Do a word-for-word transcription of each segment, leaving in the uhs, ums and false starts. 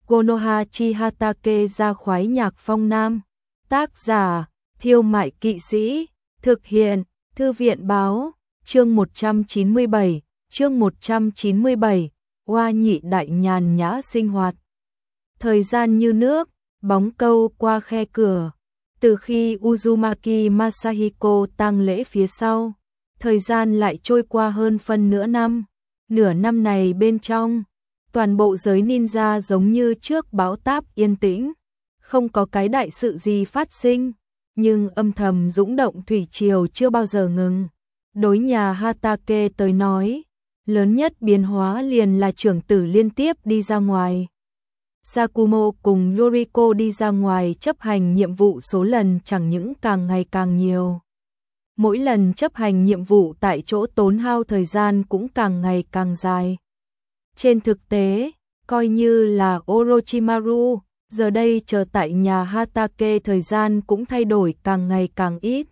Konoha chi Hatake ra khoái nhạc phong nam. Tác giả, Thiêu Mại Kỵ Sĩ. Thực hiện, Thư viện Báo. Chương một trăm chín mươi bảy, chương một trăm chín mươi bảy, Oa Nhị Đại nhàn nhã sinh hoạt. Thời gian như nước, bóng câu qua khe cửa. Từ khi Uzumaki Masahiko tang lễ phía sau, thời gian lại trôi qua hơn phân nửa năm. Nửa năm này bên trong, toàn bộ giới ninja giống như trước bão táp yên tĩnh, không có cái đại sự gì phát sinh, nhưng âm thầm dũng động thủy triều chưa bao giờ ngừng. Đối nhà Hatake tới nói, lớn nhất biến hóa liền là trưởng tử liên tiếp đi ra ngoài. Sakumo cùng Yoriko đi ra ngoài chấp hành nhiệm vụ số lần chẳng những càng ngày càng nhiều. Mỗi lần chấp hành nhiệm vụ tại chỗ tốn hao thời gian cũng càng ngày càng dài. Trên thực tế, coi như là Orochimaru, giờ đây chờ tại nhà Hatake thời gian cũng thay đổi càng ngày càng ít.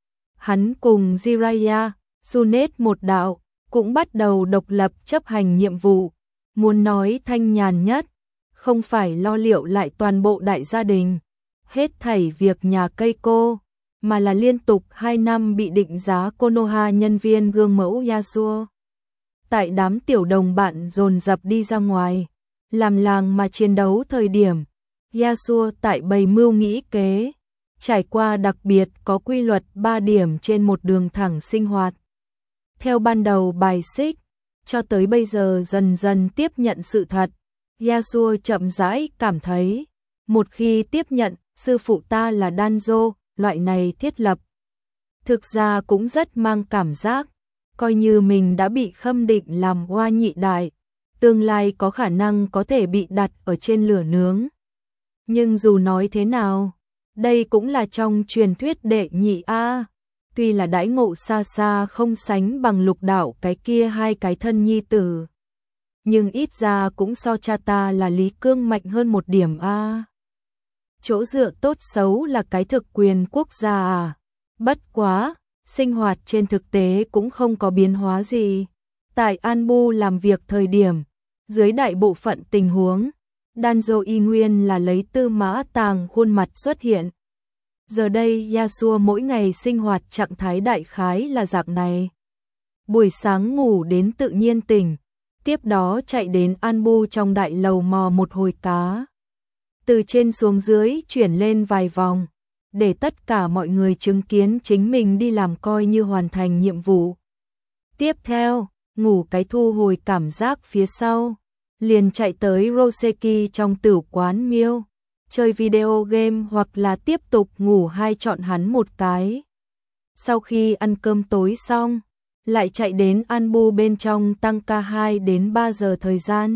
Hắn cùng Jiraiya, Tsunet một đạo, cũng bắt đầu độc lập chấp hành nhiệm vụ. Muốn nói thanh nhàn nhất, không phải lo liệu lại toàn bộ đại gia đình, hết thảy việc nhà Keiko, mà là liên tục hai năm bị định giá Konoha nhân viên gương mẫu Yasuo. Tại đám tiểu đồng bạn dồn dập đi ra ngoài, làm làng mà chiến đấu thời điểm, Yasuo tại bày mưu nghĩ kế, trải qua đặc biệt có quy luật ba điểm trên một đường thẳng sinh hoạt. Theo ban đầu bài xích, cho tới bây giờ dần dần tiếp nhận sự thật, Yasuo chậm rãi cảm thấy, một khi tiếp nhận sư phụ ta là Danzo, loại này thiết lập, thực ra cũng rất mang cảm giác, coi như mình đã bị khâm định làm Oa Nhị Đại, tương lai có khả năng có thể bị đặt ở trên lửa nướng. Nhưng dù nói thế nào, đây cũng là trong truyền thuyết đệ nhị A, tuy là đãi ngộ xa xa không sánh bằng Lục Đạo cái kia hai cái thân nhi tử, nhưng ít ra cũng so cha ta là Lý Cương mạnh hơn một điểm A. Chỗ dựa tốt xấu là cái thực quyền quốc gia à, bất quá, sinh hoạt trên thực tế cũng không có biến hóa gì. Tại Anbu làm việc thời điểm, dưới đại bộ phận tình huống, Danzo y nguyên là lấy Tư Mã Tàng khuôn mặt xuất hiện. Giờ đây Yasuo mỗi ngày sinh hoạt trạng thái đại khái là dạng này. Buổi sáng ngủ đến tự nhiên tỉnh, tiếp đó chạy đến Anbu trong đại lầu mò một hồi cá. Từ trên xuống dưới chuyển lên vài vòng, để tất cả mọi người chứng kiến chính mình đi làm coi như hoàn thành nhiệm vụ. Tiếp theo, ngủ cái thu hồi cảm giác phía sau, liền chạy tới Roseki trong tử quán Miêu, chơi video game hoặc là tiếp tục ngủ hai chọn hắn một cái. Sau khi ăn cơm tối xong, lại chạy đến Anbu bên trong tăng ca hai đến ba giờ thời gian.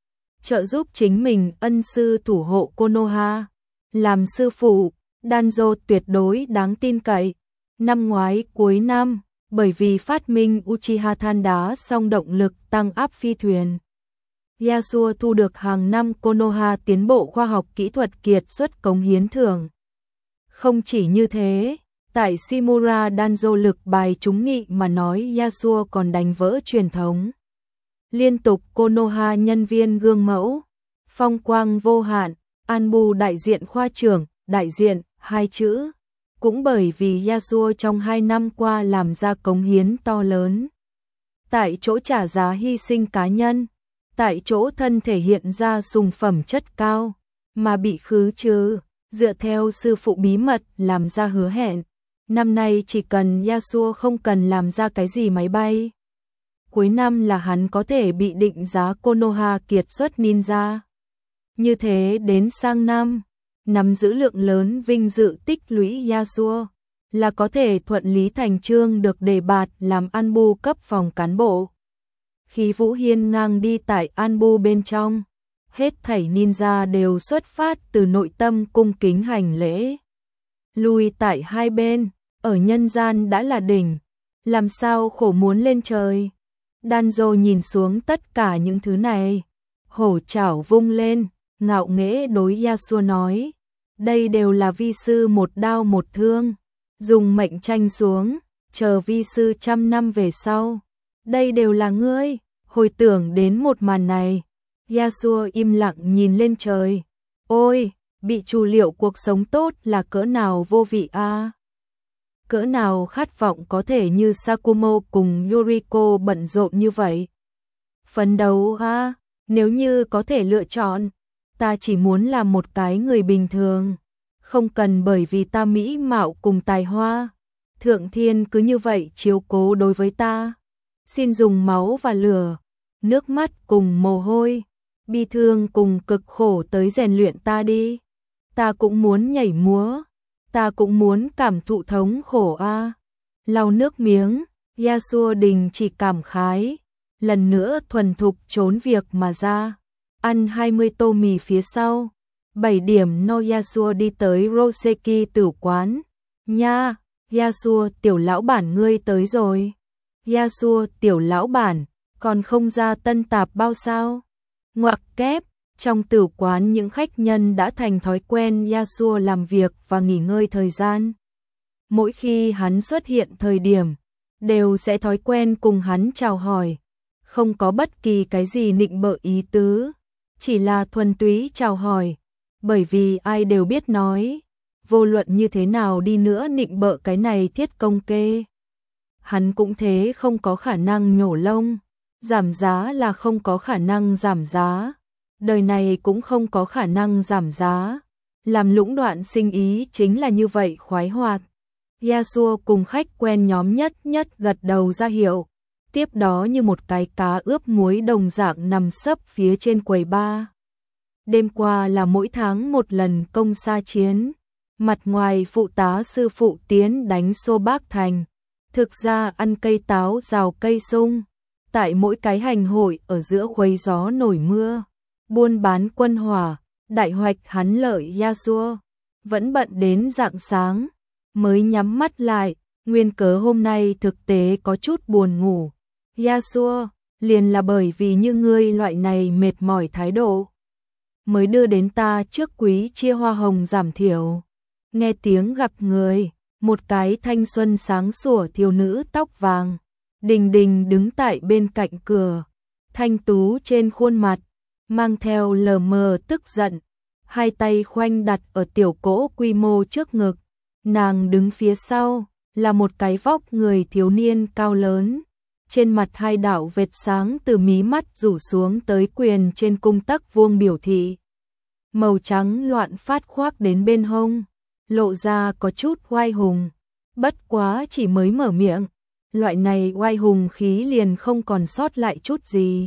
Trợ giúp chính mình ân sư thủ hộ Konoha, làm sư phụ, Danzo tuyệt đối đáng tin cậy. Năm ngoái cuối năm, bởi vì phát minh Uchiha than đá song động lực tăng áp phi thuyền, Yasuo thu được hàng năm Konoha tiến bộ khoa học kỹ thuật kiệt xuất cống hiến thưởng. Không chỉ như thế, tại Shimura Danzo lực bài trúng nghị mà nói Yasuo còn đánh vỡ truyền thống. Liên tục Konoha nhân viên gương mẫu, phong quang vô hạn, Anbu đại diện khoa trưởng, đại diện, hai chữ. Cũng bởi vì Yasuo trong hai năm qua làm ra cống hiến to lớn. Tại chỗ trả giá hy sinh cá nhân, tại chỗ thân thể hiện ra sùng phẩm chất cao, mà bị khứ trừ, dựa theo sư phụ bí mật làm ra hứa hẹn. Năm nay chỉ cần Yasuo không cần làm ra cái gì máy bay, cuối năm là hắn có thể bị định giá Konoha kiệt xuất ninja. Như thế đến sang năm, nắm giữ lượng lớn vinh dự tích lũy Yasuo, là có thể thuận lý thành chương được đề bạt làm Anbu cấp phòng cán bộ. Khí vũ hiên ngang đi tại Anbu bên trong, hết thảy ninja đều xuất phát từ nội tâm cung kính hành lễ. Lùi tại hai bên, ở nhân gian đã là đỉnh, làm sao khổ muốn lên trời. Danzo nhìn xuống tất cả những thứ này, hổ chảo vung lên, ngạo nghễ đối Yasuo nói, đây đều là vi sư một đao một thương, dùng mệnh tranh xuống, chờ vi sư trăm năm về sau, đây đều là ngươi. Hồi tưởng đến một màn này, Yasuo im lặng nhìn lên trời. Ôi, bị trù liệu cuộc sống tốt là cỡ nào vô vị a. À? Cỡ nào khát vọng có thể như Sakumo cùng Yuriko bận rộn như vậy. Phấn đấu a, à? Nếu như có thể lựa chọn, ta chỉ muốn làm một cái người bình thường, không cần bởi vì ta mỹ mạo cùng tài hoa, Thượng Thiên cứ như vậy chiếu cố đối với ta. Xin dùng máu và lửa, nước mắt cùng mồ hôi, bi thương cùng cực khổ tới rèn luyện ta đi. Ta cũng muốn nhảy múa, ta cũng muốn cảm thụ thống khổ a. À. Lau nước miếng, Yasuo đình chỉ cảm khái, lần nữa thuần thục trốn việc mà ra. Ăn hai mươi tô mì phía sau, bảy điểm no Yasuo đi tới Roseki tử quán. Nha, Yasuo tiểu lão bản ngươi tới rồi. Yasuo tiểu lão bản, còn không ra tân tạp bao sao? Ngoặc kép, trong tử quán những khách nhân đã thành thói quen Yasuo làm việc và nghỉ ngơi thời gian. Mỗi khi hắn xuất hiện thời điểm, đều sẽ thói quen cùng hắn chào hỏi. Không có bất kỳ cái gì nịnh bợ ý tứ, chỉ là thuần túy chào hỏi, bởi vì ai đều biết nói, vô luận như thế nào đi nữa nịnh bợ cái này thiết công kê. Hắn cũng thế không có khả năng nhổ lông, giảm giá là không có khả năng giảm giá, đời này cũng không có khả năng giảm giá. Làm lũng đoạn sinh ý chính là như vậy khoái hoạt. Yasuo cùng khách quen nhóm nhất nhất gật đầu ra hiệu, tiếp đó như một cái cá ướp muối đồng dạng nằm sấp phía trên quầy bar. Đêm qua là mỗi tháng một lần công sa chiến, mặt ngoài phụ tá sư phụ tiến đánh xô bác thành, thực ra ăn cây táo rào cây sung, tại mỗi cái hành hội ở giữa khuấy gió nổi mưa, buôn bán quân hỏa, đại hoạch hắn lợi Yasuo, vẫn bận đến rạng sáng, mới nhắm mắt lại, nguyên cớ hôm nay thực tế có chút buồn ngủ. Yasuo, liền là bởi vì như ngươi loại này mệt mỏi thái độ, mới đưa đến ta trước quý chia hoa hồng giảm thiểu. Nghe tiếng gặp người, một cái thanh xuân sáng sủa thiếu nữ tóc vàng, Đình Đình đứng tại bên cạnh cửa, thanh tú trên khuôn mặt, mang theo lờ mờ tức giận, hai tay khoanh đặt ở tiểu cỗ quy mô trước ngực. Nàng đứng phía sau, là một cái vóc người thiếu niên cao lớn, trên mặt hai đạo vệt sáng từ mí mắt rủ xuống tới quyền trên cung tấc vuông biểu thị. Màu trắng loạn phát khoác đến bên hông, lộ ra có chút oai hùng, bất quá chỉ mới mở miệng, loại này oai hùng khí liền không còn sót lại chút gì.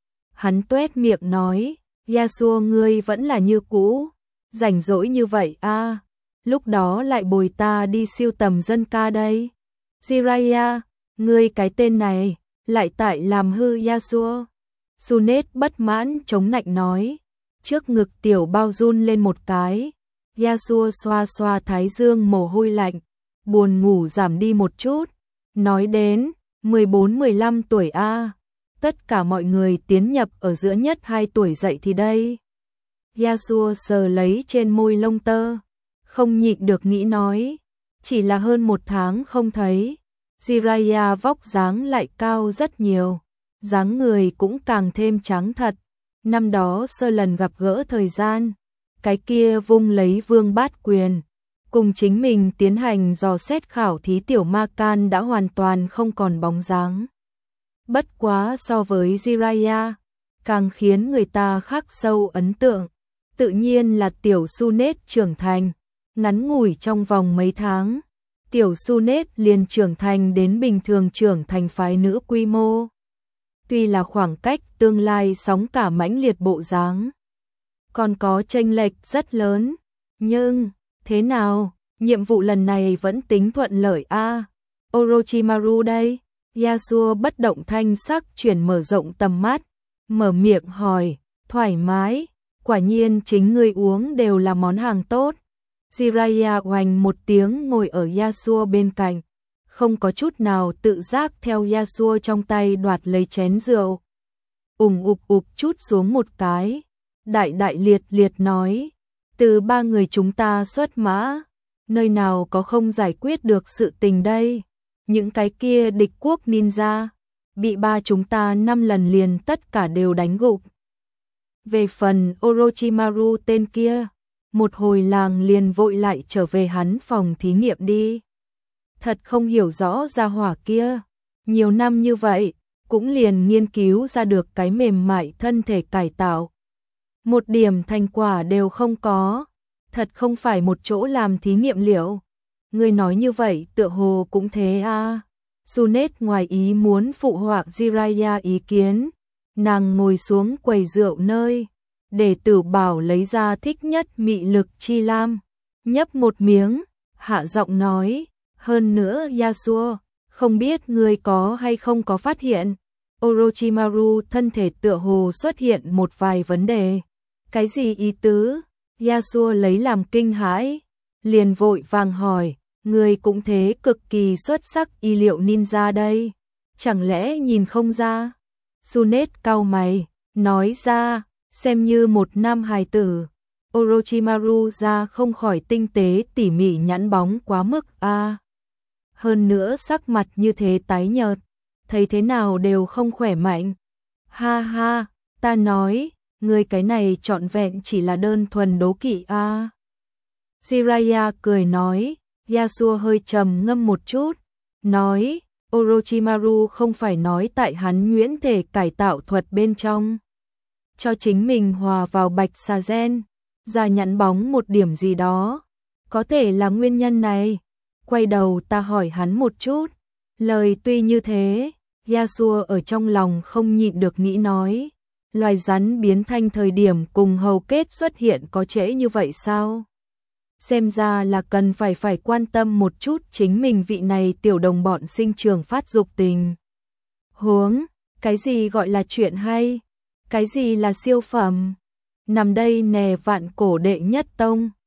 Hắn tuét miệng nói, Yasuo ngươi vẫn là như cũ, rảnh rỗi như vậy a, à, lúc đó lại bồi ta đi siêu tầm dân ca đây. Jiraiya, ngươi cái tên này, lại tại làm hư Yasuo. Sunet bất mãn chống nạnh nói, trước ngực tiểu bao run lên một cái. Yasuo xoa xoa thái dương mồ hôi lạnh, buồn ngủ giảm đi một chút, nói đến, mười bốn mười lăm tuổi a, à, tất cả mọi người tiến nhập ở giữa nhất hai tuổi dậy thì đây. Yasuo sờ lấy trên môi lông tơ, không nhịn được nghĩ nói, chỉ là hơn một tháng không thấy, Jiraiya vóc dáng lại cao rất nhiều, dáng người cũng càng thêm trắng thật. Năm đó sơ lần gặp gỡ thời gian, cái kia vung lấy vương bát quyền, cùng chính mình tiến hành dò xét khảo thí tiểu ma can đã hoàn toàn không còn bóng dáng. Bất quá so với Jiraiya, càng khiến người ta khắc sâu ấn tượng, tự nhiên là tiểu Sunet trưởng thành, ngắn ngủi trong vòng mấy tháng, tiểu Sunet liền trưởng thành đến bình thường trưởng thành phái nữ quy mô. Tuy là khoảng cách tương lai sóng cả mãnh liệt bộ dáng, còn có chênh lệch rất lớn, nhưng thế nào, nhiệm vụ lần này vẫn tính thuận lợi a. À, Orochimaru đây. Yasuo bất động thanh sắc chuyển mở rộng tầm mắt, mở miệng hỏi, thoải mái, quả nhiên chính ngươi uống đều là món hàng tốt. Jiraiya oành một tiếng ngồi ở Yasuo bên cạnh, không có chút nào tự giác theo Yasuo trong tay đoạt lấy chén rượu. Ùng ục ục chút xuống một cái, đại đại liệt liệt nói, từ ba người chúng ta xuất mã, nơi nào có không giải quyết được sự tình đây. Những cái kia địch quốc ninja, bị ba chúng ta năm lần liền tất cả đều đánh gục. Về phần Orochimaru tên kia, một hồi làng liền vội lại trở về hắn phòng thí nghiệm đi. Thật không hiểu rõ gia hỏa kia, nhiều năm như vậy, cũng liền nghiên cứu ra được cái mềm mại thân thể cải tạo. Một điểm thành quả đều không có, thật không phải một chỗ làm thí nghiệm liệu. Ngươi nói như vậy tựa hồ cũng thế à. Junet ngoài ý muốn phụ họa Jiraiya ý kiến, nàng ngồi xuống quầy rượu nơi, để Tử Bảo lấy ra thích nhất mị lực chi lam, nhấp một miếng, hạ giọng nói, hơn nữa Yasuo, không biết ngươi có hay không có phát hiện, Orochimaru thân thể tựa hồ xuất hiện một vài vấn đề. Cái gì ý tứ? Yasuo lấy làm kinh hãi, liền vội vàng hỏi, ngươi cũng thế cực kỳ xuất sắc y liệu ninja đây, chẳng lẽ nhìn không ra? Junet cau mày, nói ra, xem như một nam hài tử, Orochimaru ra không khỏi tinh tế tỉ mỉ nhẵn bóng quá mức a. À. Hơn nữa sắc mặt như thế tái nhợt, thấy thế nào đều không khỏe mạnh. Ha ha, ta nói, ngươi cái này trọn vẹn chỉ là đơn thuần đố kỵ a. À. Jiraiya cười nói, Yasuo hơi trầm ngâm một chút, nói, Orochimaru không phải nói tại hắn nhuyễn thể cải tạo thuật bên trong, cho chính mình hòa vào bạch xà gen, ra nhẵn bóng một điểm gì đó, có thể là nguyên nhân này. Quay đầu ta hỏi hắn một chút, lời tuy như thế, Yasuo ở trong lòng không nhịn được nghĩ nói, loài rắn biến thành thời điểm cùng hầu kết xuất hiện có trễ như vậy sao? Xem ra là cần phải phải quan tâm một chút chính mình vị này tiểu đồng bọn sinh trường phát dục tình. Huống, cái gì gọi là chuyện hay? Cái gì là siêu phẩm? Nằm đây nè vạn cổ đệ nhất tông.